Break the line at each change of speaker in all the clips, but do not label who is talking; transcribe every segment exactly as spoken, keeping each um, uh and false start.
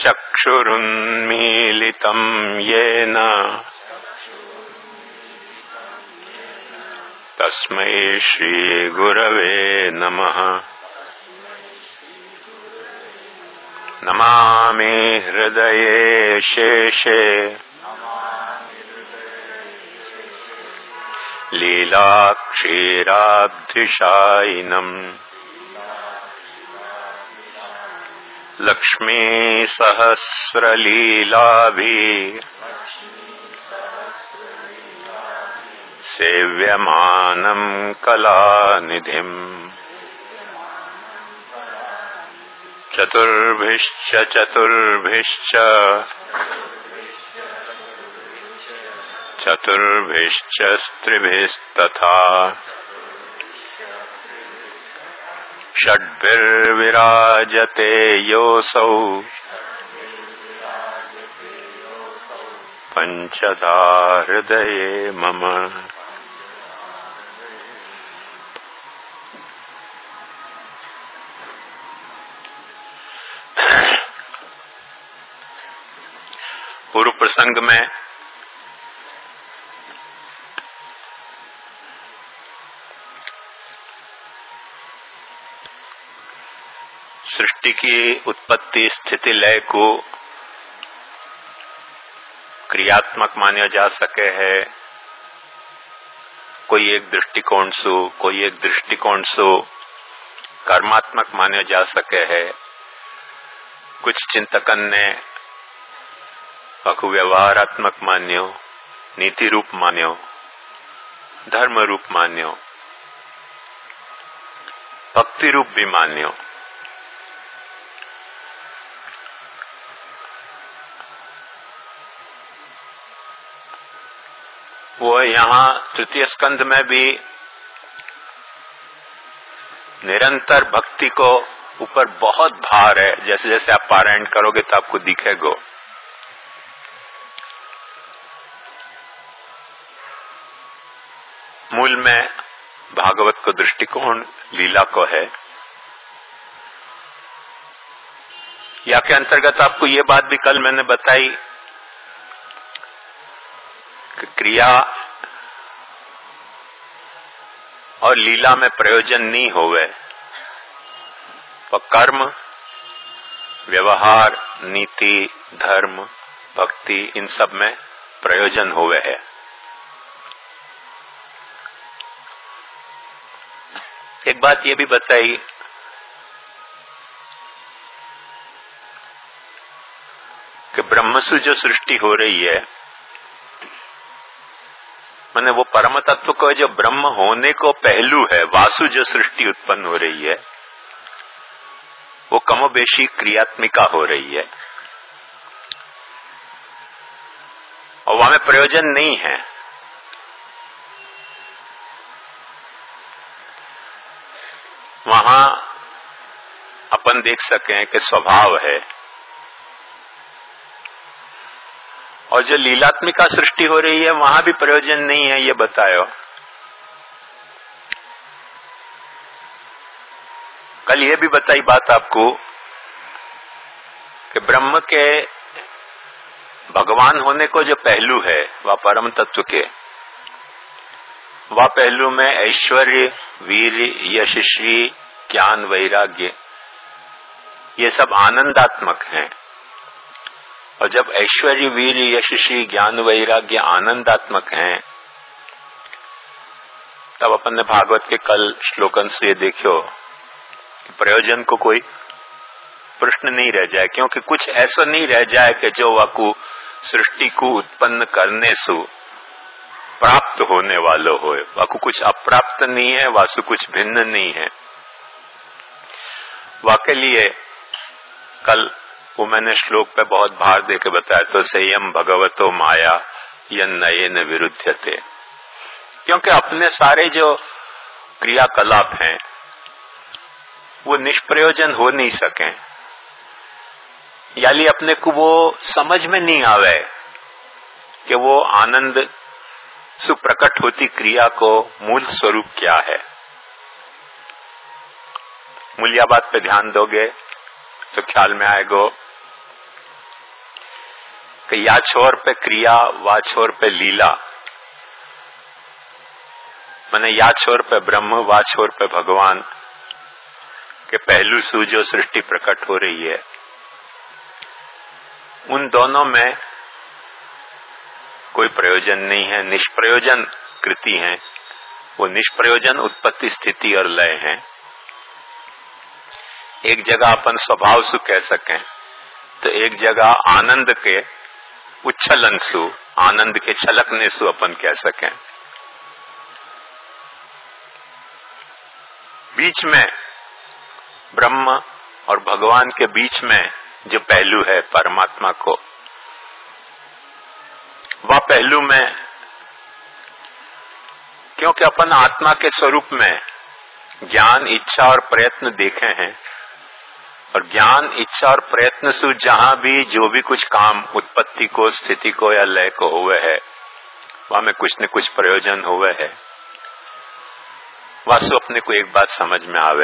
चक्षुरुन्मीलितं येन तस्मै श्रीगुरवे नमः। नमामि हृदये शेषे लीलाक्षीराब्धिशायिनम् लक्ष्मी सहस्रलीलाभिः सेव्यमानं कलानिधिम् चतुर्भिश्च चतुर्भिश्च चतुर्भिश्च स्त्रिभिस्तथा षड्भिर्विराजते योऽसौ पंचधा हृदये मम। पूर्व प्रसंग में सृष्टि की उत्पत्ति स्थिति लय को क्रियात्मक माना जा सके है, कोई एक दृष्टिकोण से कोई एक दृष्टिकोण से कर्मात्मक माना जा सके है। कुछ चिंतकन ने आखु व्यवहारात्मक मान्यो, नीति रूप मान्यो, धर्म रूप मान्यो, भक्ति रूप भी मान्यो। वो यहाँ तृतीय स्कंध में भी निरंतर भक्ति को ऊपर बहुत भार है। जैसे जैसे आप पारायण करोगे तो आपको दिखेगा। मूल में भागवत को दृष्टिकोण लीला को है। या के अंतर्गत आपको ये बात भी कल मैंने बताई कि क्रिया और लीला में प्रयोजन नहीं होवे, तो कर्म, व्यवहार, नीति, धर्म, भक्ति इन सब में प्रयोजन होवे है। एक बात ये भी बताई कि ब्रह्म से जो सृष्टि हो रही है, माने वो परम तत्व को जो ब्रह्म होने को पहलू है, वासु जो सृष्टि उत्पन्न हो रही है, वो कमोबेशी क्रियात्मिका हो रही है और वहां में प्रयोजन नहीं है। वहां अपन देख सकें कि स्वभाव है। और जो लीलात्मिका सृष्टि हो रही है वहां भी प्रयोजन नहीं है, ये बतायो। कल ये भी बताई बात आपको कि ब्रह्म के भगवान होने को जो पहलू है वह परम तत्व के, वह पहलू में ऐश्वर्य, वीर, यशस्वी, ज्ञान, वैराग्य ये सब आनंदात्मक हैं। और जब ऐश्वर्य, वीर, यशस्वी, ज्ञान, वैराग्य आनंदात्मक हैं, तब अपन ने भागवत के कल श्लोकन से ये देखियो कि प्रयोजन को कोई प्रश्न नहीं रह जाए, क्योंकि कुछ ऐसा नहीं रह जाए कि जो वाकु सृष्टि को उत्पन्न करने से प्राप्त होने वालों हो। वाकु कुछ अप्राप्त नहीं है, वासु कुछ भिन्न नहीं है। वाके लिए कल वो मैंने श्लोक पे बहुत भार देके बताया, तो संयम भगवतो माया यन्नयेन विरुध्यते, क्योंकि अपने सारे जो क्रियाकलाप हैं वो निष्प्रयोजन हो नहीं सके, यानी अपने को वो समझ में नहीं आवे कि वो आनंद सुप्रकट होती क्रिया को मूल स्वरूप क्या है। मूल्या बात पे ध्यान दोगे तो ख्याल में आएगा कि या छोर पे क्रिया वा छोर पे लीला, मैंने या छोर पे ब्रह्म वा छोर पे भगवान के पहलू से जो सृष्टि प्रकट हो रही है, उन दोनों में कोई प्रयोजन नहीं है, निष्प्रयोजन कृति है। वो निष्प्रयोजन उत्पत्ति स्थिति और लय है। एक जगह अपन स्वभाव सु कह सकें तो एक जगह आनंद के उच्छलन सु, आनंद के छलकने सु अपन कह सकें। बीच में ब्रह्म और भगवान के बीच में जो पहलू है परमात्मा को, वह पहलू में, क्योंकि अपन आत्मा के स्वरूप में ज्ञान, इच्छा और प्रयत्न देखे हैं, और ज्ञान, इच्छा और प्रयत्न से जहां भी जो भी कुछ काम उत्पत्ति को, स्थिति को या लय को हुए है, वहां में कुछ न कुछ प्रयोजन हुए है। वास्तव अपने को एक बात समझ में आवे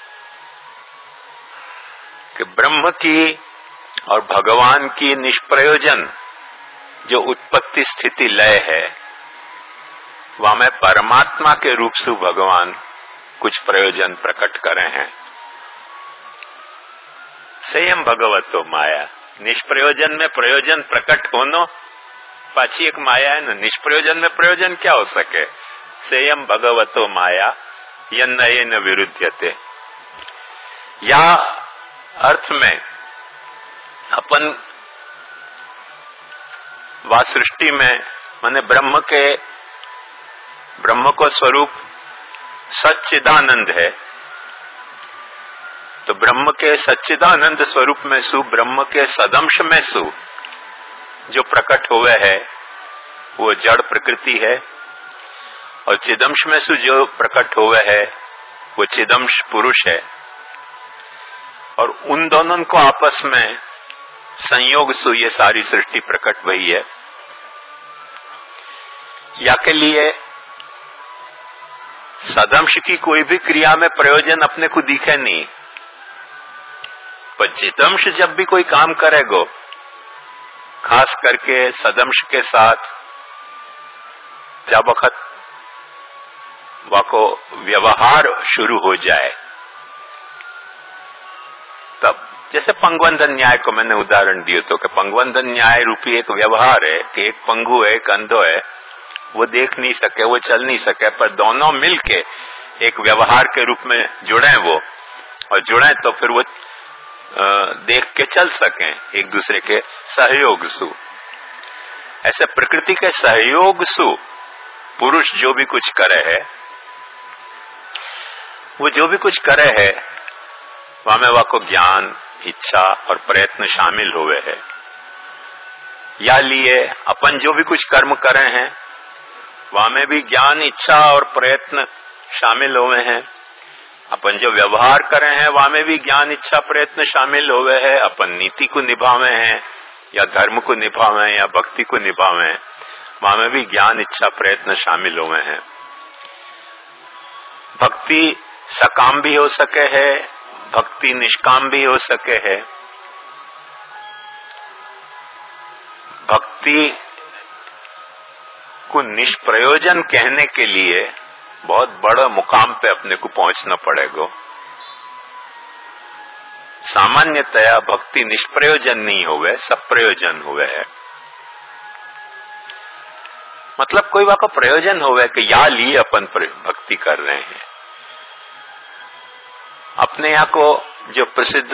कि ब्रह्म की और भगवान की निष्प्रयोजन जो उत्पत्ति स्थिति लय है, वहां में परमात्मा के रूप से भगवान कुछ प्रयोजन प्रकट करे हैं। संयम भगवतो माया, निष्प्रयोजन में प्रयोजन प्रकट होनो पाछी एक माया है ना। निष्प्रयोजन में प्रयोजन क्या हो सके? संयम भगवतो माया यन्नयेन विरुध्यते। या अर्थ में अपन वा सृष्टि में माने ब्रह्म के, ब्रह्म को स्वरूप सच्चिदानंद है, तो ब्रह्म के सच्चिदानंद स्वरूप में सु, ब्रह्म के सदंश में सु जो प्रकट हुए है वो जड़ प्रकृति है, और चिदंश में सु जो प्रकट हुए है वो चिदंश पुरुष है। और उन दोनों को आपस में संयोग सु ये सारी सृष्टि प्रकट हुई है। या के लिए सदंश की कोई भी क्रिया में प्रयोजन अपने को दिखे नहीं, पर चिदंश जब भी कोई काम करेगो, खास करके सदंश के साथ जब वक्त वाको व्यवहार शुरू हो जाए, तब जैसे पंगवंदन न्याय को मैंने उदाहरण दिया तो कि पंगवंदन न्याय रूपी एक व्यवहार है कि एक पंगु है, एक अंधो है, वो देख नहीं सके, वो चल नहीं सके, पर दोनों मिलके एक व्यवहार के रूप में जुड़े वो, और जुड़े तो फिर वो देख के चल सकें एक दूसरे के सहयोग सु। ऐसे प्रकृति के सहयोग सु पुरुष जो भी कुछ करे है, वो जो भी कुछ करे है वहां में वह को ज्ञान, इच्छा और प्रयत्न शामिल हुए है। या लिए अपन जो भी कुछ कर्म करे हैं वहां में भी ज्ञान, इच्छा और प्रयत्न शामिल हुए हैं। अपन जो व्यवहार करे हैं वहां में भी ज्ञान, इच्छा, प्रयत्न शामिल हुए हैं। अपन नीति को निभावे हैं या धर्म को निभावे हैं या भक्ति को निभावे हैं, वहां में भी ज्ञान, इच्छा, प्रयत्न शामिल हुए हैं। भक्ति सकाम भी हो सके है, भक्ति निष्काम भी हो सके है। भक्ति को निष्प्रयोजन कहने के लिए बहुत बड़ा मुकाम पे अपने को पहुंचना पड़ेगा। सामान्यतया भक्ति निष्प्रयोजन नहीं हुए, सब प्रयोजन हुए है। मतलब कोई वहां का प्रयोजन हुए कि या लिए अपन भक्ति कर रहे हैं। अपने यहाँ को जो प्रसिद्ध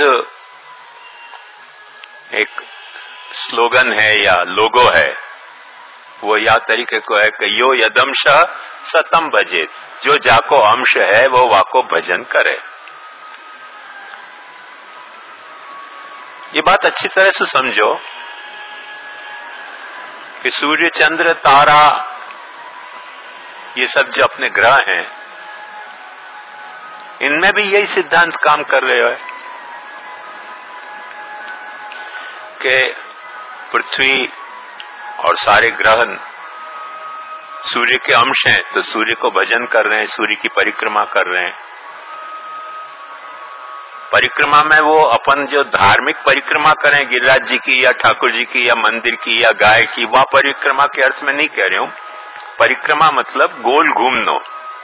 एक स्लोगन है या लोगो है, वो या तरीके को है कि यो यदंश सतम भजे, जो जाको अंश है वो वाको भजन करे। ये बात अच्छी तरह से समझो कि सूर्य, चंद्र, तारा, ये सब जो अपने ग्रह हैं, इनमें भी यही सिद्धांत काम कर रहे हो कि पृथ्वी और सारे ग्रह सूर्य के अंश हैं, तो सूर्य को भजन कर रहे हैं, सूर्य की परिक्रमा कर रहे हैं। परिक्रमा में वो अपन जो धार्मिक परिक्रमा करें गिरिराज जी की या ठाकुर जी की या मंदिर की या गाय की, वह परिक्रमा के अर्थ में नहीं कह रही हूं। परिक्रमा मतलब गोल घूमना,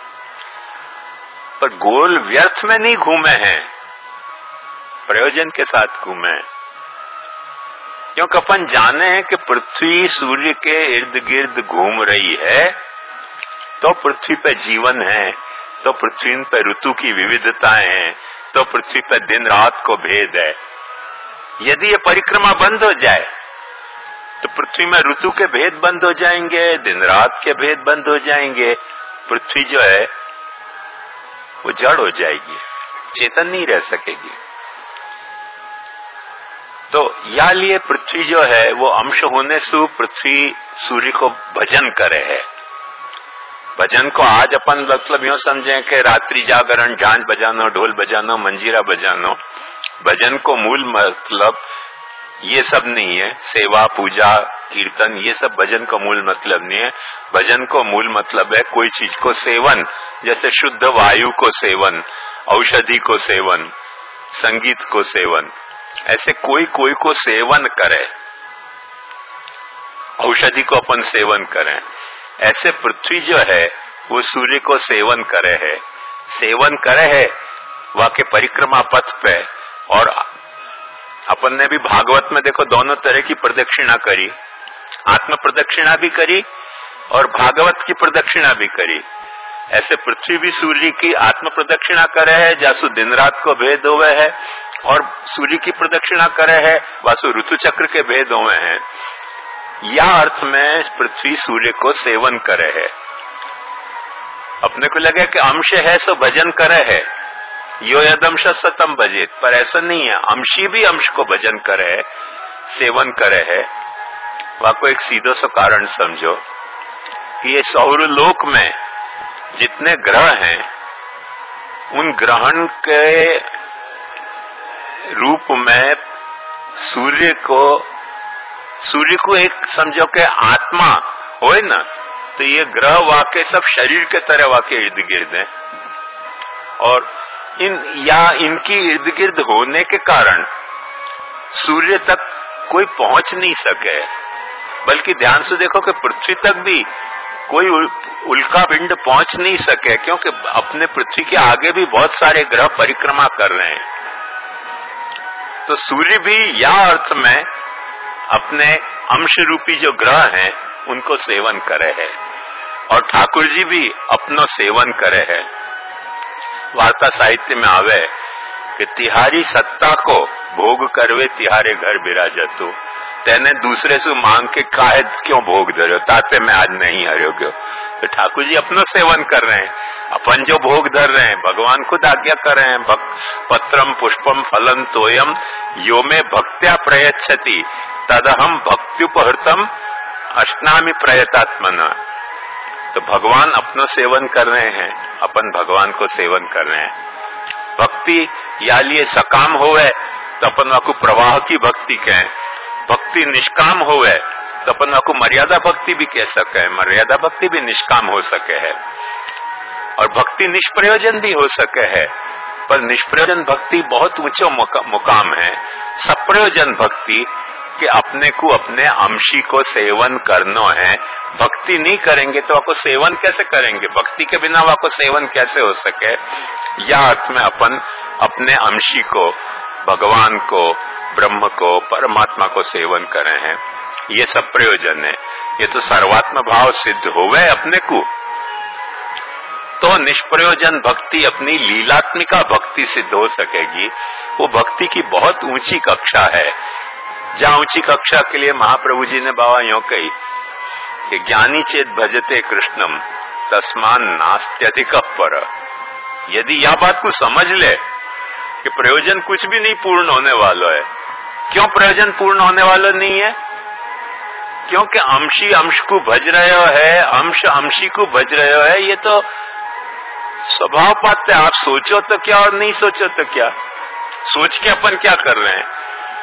पर गोल व्यर्थ में नहीं घूमे हैं, प्रयोजन के साथ घूमे हैं। क्योंकि अपन जाने हैं कि पृथ्वी सूर्य के इर्द गिर्द घूम रही है, तो पृथ्वी पे जीवन है, तो पृथ्वी पे ऋतु की विविधताएं हैं, तो पृथ्वी पे दिन रात को भेद है। यदि ये परिक्रमा बंद हो जाए तो पृथ्वी में ऋतु के भेद बंद हो जाएंगे, दिन रात के भेद बंद हो जाएंगे, पृथ्वी जो है वो जड़ हो जाएगी, चेतन नहीं रह सकेगी। तो या लिए पृथ्वी जो है वो अंश होने से पृथ्वी सूर्य को भजन करे है। भजन को आज अपन मतलब यूं समझें कि रात्रि जागरण, झांझ बजानो, ढोल बजानो, मंजीरा बजानो। भजन को मूल मतलब ये सब नहीं है, सेवा पूजा कीर्तन ये सब भजन का मूल मतलब नहीं है। भजन को मूल मतलब है कोई चीज को सेवन, जैसे शुद्ध वायु को सेवन, औषधि को सेवन, संगीत को सेवन, ऐसे कोई कोई को सेवन करे, औषधि को अपन सेवन करें। ऐसे पृथ्वी जो है वो सूर्य को सेवन करे है, सेवन करे है वाके परिक्रमा पथ पे। और अपन ने भी भागवत में देखो दोनों तरह की प्रदक्षिणा करी, आत्म प्रदक्षिणा भी करी और भागवत की प्रदक्षिणा भी करी। ऐसे पृथ्वी भी सूर्य की आत्म प्रदक्षिणा करे है, जासु दिन रात को भेद हुए है, और सूर्य की प्रदक्षिणा करे है वासु ऋतु चक्र के भेद हुए हैं। या अर्थ में पृथ्वी सूर्य को सेवन करे है। अपने को लगे कि अंश है सो भजन करे है, यो यदंश सतम भजित, पर ऐसा नहीं है। अंशी भी अंश को भजन करे है, सेवन करे है। वहां को एक सीधो सा कारण समझो कि ये सौर लोक में जितने ग्रह हैं उन ग्रहण के रूप में सूर्य को सूर्य को एक समझो के आत्मा होए ना, तो ये ग्रह वाके सब शरीर के तरह वाके इर्द गिर्द है, और इन या इनकी इर्द गिर्द होने के कारण सूर्य तक कोई पहुंच नहीं सके। बल्कि ध्यान से देखो कि पृथ्वी तक भी कोई उल्का पिंड पहुंच नहीं सके, क्योंकि अपने पृथ्वी के आगे भी बहुत सारे ग्रह परिक्रमा कर रहे हैं। तो सूर्य भी या अर्थ में अपने अंश रूपी जो ग्रह हैं उनको सेवन करे है, और ठाकुर जी भी अपनो सेवन करे है। वार्ता साहित्य में आवे कि तिहारी सत्ता को भोग करवे तिहारे घर बिराजतु, तेने दूसरे से मांग के काहे क्यों भोग दे रहे हो, ताते मैं आज नहीं हरियो क्यों। तो ठाकुर जी अपनो सेवन कर रहे हैं, अपन जो भोग धर रहे हैं भगवान खुद आज्ञा कर रहे हैं। पत्रम पुष्पम फलम तोयम यो में भक्त्या प्रयच्छति तदहम भक्त्युपहृतम अष्टामी प्रयतात्मना। तो भगवान अपना सेवन कर रहे हैं, अपन भगवान को सेवन कर रहे हैं। भक्ति या लिए सकाम होवे तो अपन वाको प्रवाह की भक्ति कहें, भक्ति निष्काम होवे तो अपन वाको मर्यादा भक्ति भी कह सके, मर्यादा भक्ति भी निष्काम हो सके है, और भक्ति निष्प्रयोजन भी हो सके है। पर निष्प्रयोजन भक्ति बहुत ऊंचा मुकाम है। सप्रयोजन भक्ति कि अपने को अपने अंशी को सेवन करना है। भक्ति नहीं करेंगे तो आपको सेवन कैसे करेंगे, भक्ति के बिना आपको सेवन कैसे हो सके। या अर्थ में अपन अपने अंशी को, भगवान को, ब्रह्म को, परमात्मा को सेवन करे हैं, ये सब प्रयोजन है। ये तो सर्वात्म भाव सिद्ध होवे अपने को, तो निष्प्रयोजन भक्ति अपनी लीलात्मिका भक्ति सिद्ध हो सकेगी। वो भक्ति की बहुत ऊंची कक्षा है, जहां ऊंची कक्षा के लिए महाप्रभु जी ने बाबा यूं कही कि ज्ञानी चेत भजते कृष्णम तस्मान नास्त्यधिक पर। यदि यह बात को समझ ले कि प्रयोजन कुछ भी नहीं पूर्ण होने वाला है। क्यों प्रयोजन पूर्ण होने वाला नहीं है? क्योंकि अंशी अंश को भज रहे है, अंश अंशी को भज रहे है। ये तो स्वभाव पाते, आप सोचो तो क्या और नहीं सोचो तो क्या, सोच के अपन क्या कर रहे हैं।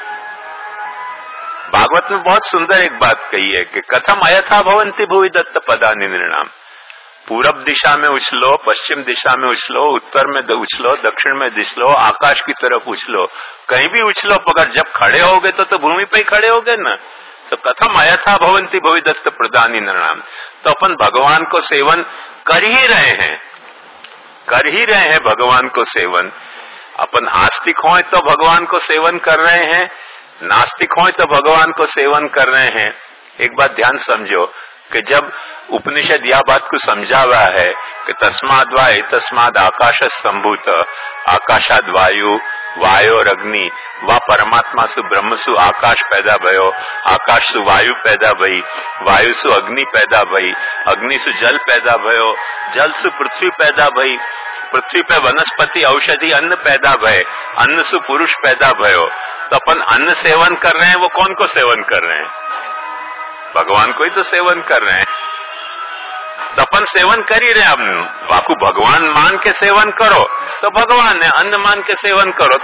भागवत में बहुत सुंदर एक बात कही है कि कथम अयथा भवन्ति भुवि दत्त पदानि नृणाम। पूरब दिशा में उछलो, पश्चिम दिशा में उछलो, उत्तर में उछलो, दक्षिण में उछलो, आकाश की तरफ उछलो, कहीं भी उछलो, मगर जब खड़े होगे तो तो भूमि पे ही खड़े होगे ना। तो कथम अयथा भवंती भवि दत्त प्रदानी नृणाम। तो अपन भगवान को सेवन कर ही रहे हैं, कर ही रहे हैं भगवान को सेवन। अपन आस्तिक हों तो भगवान को सेवन कर रहे हैं, नास्तिक हों तो भगवान को सेवन कर रहे हैं। एक बात ध्यान समझो कि जब उपनिषद यह बात को समझा हुआ है कि तस्माद् वा एतस्माद् आकाश संभूत, आकाशाद वायु, वायु और अग्नि, वा परमात्मा सु ब्रह्म सु आकाश पैदा भयो, आकाश सु वायु पैदा भई, वायु सु अग्नि पैदा भई, अग्नि सु जल पैदा भयो, जल सु पृथ्वी पैदा भई, पृथ्वी पे वनस्पति औषधि अन्न पैदा भय, अन्न सु पुरुष पैदा भयो। तो अपन अन्न सेवन कर रहे हैं, वो कौन को सेवन कर रहे हैं? भगवान को ही तो सेवन कर रहे हैं। तो अपन सेवन कर ही रहे हैं। अब वाकु भगवान मान के सेवन करो तो भगवान है, अन्न मान के सेवन करो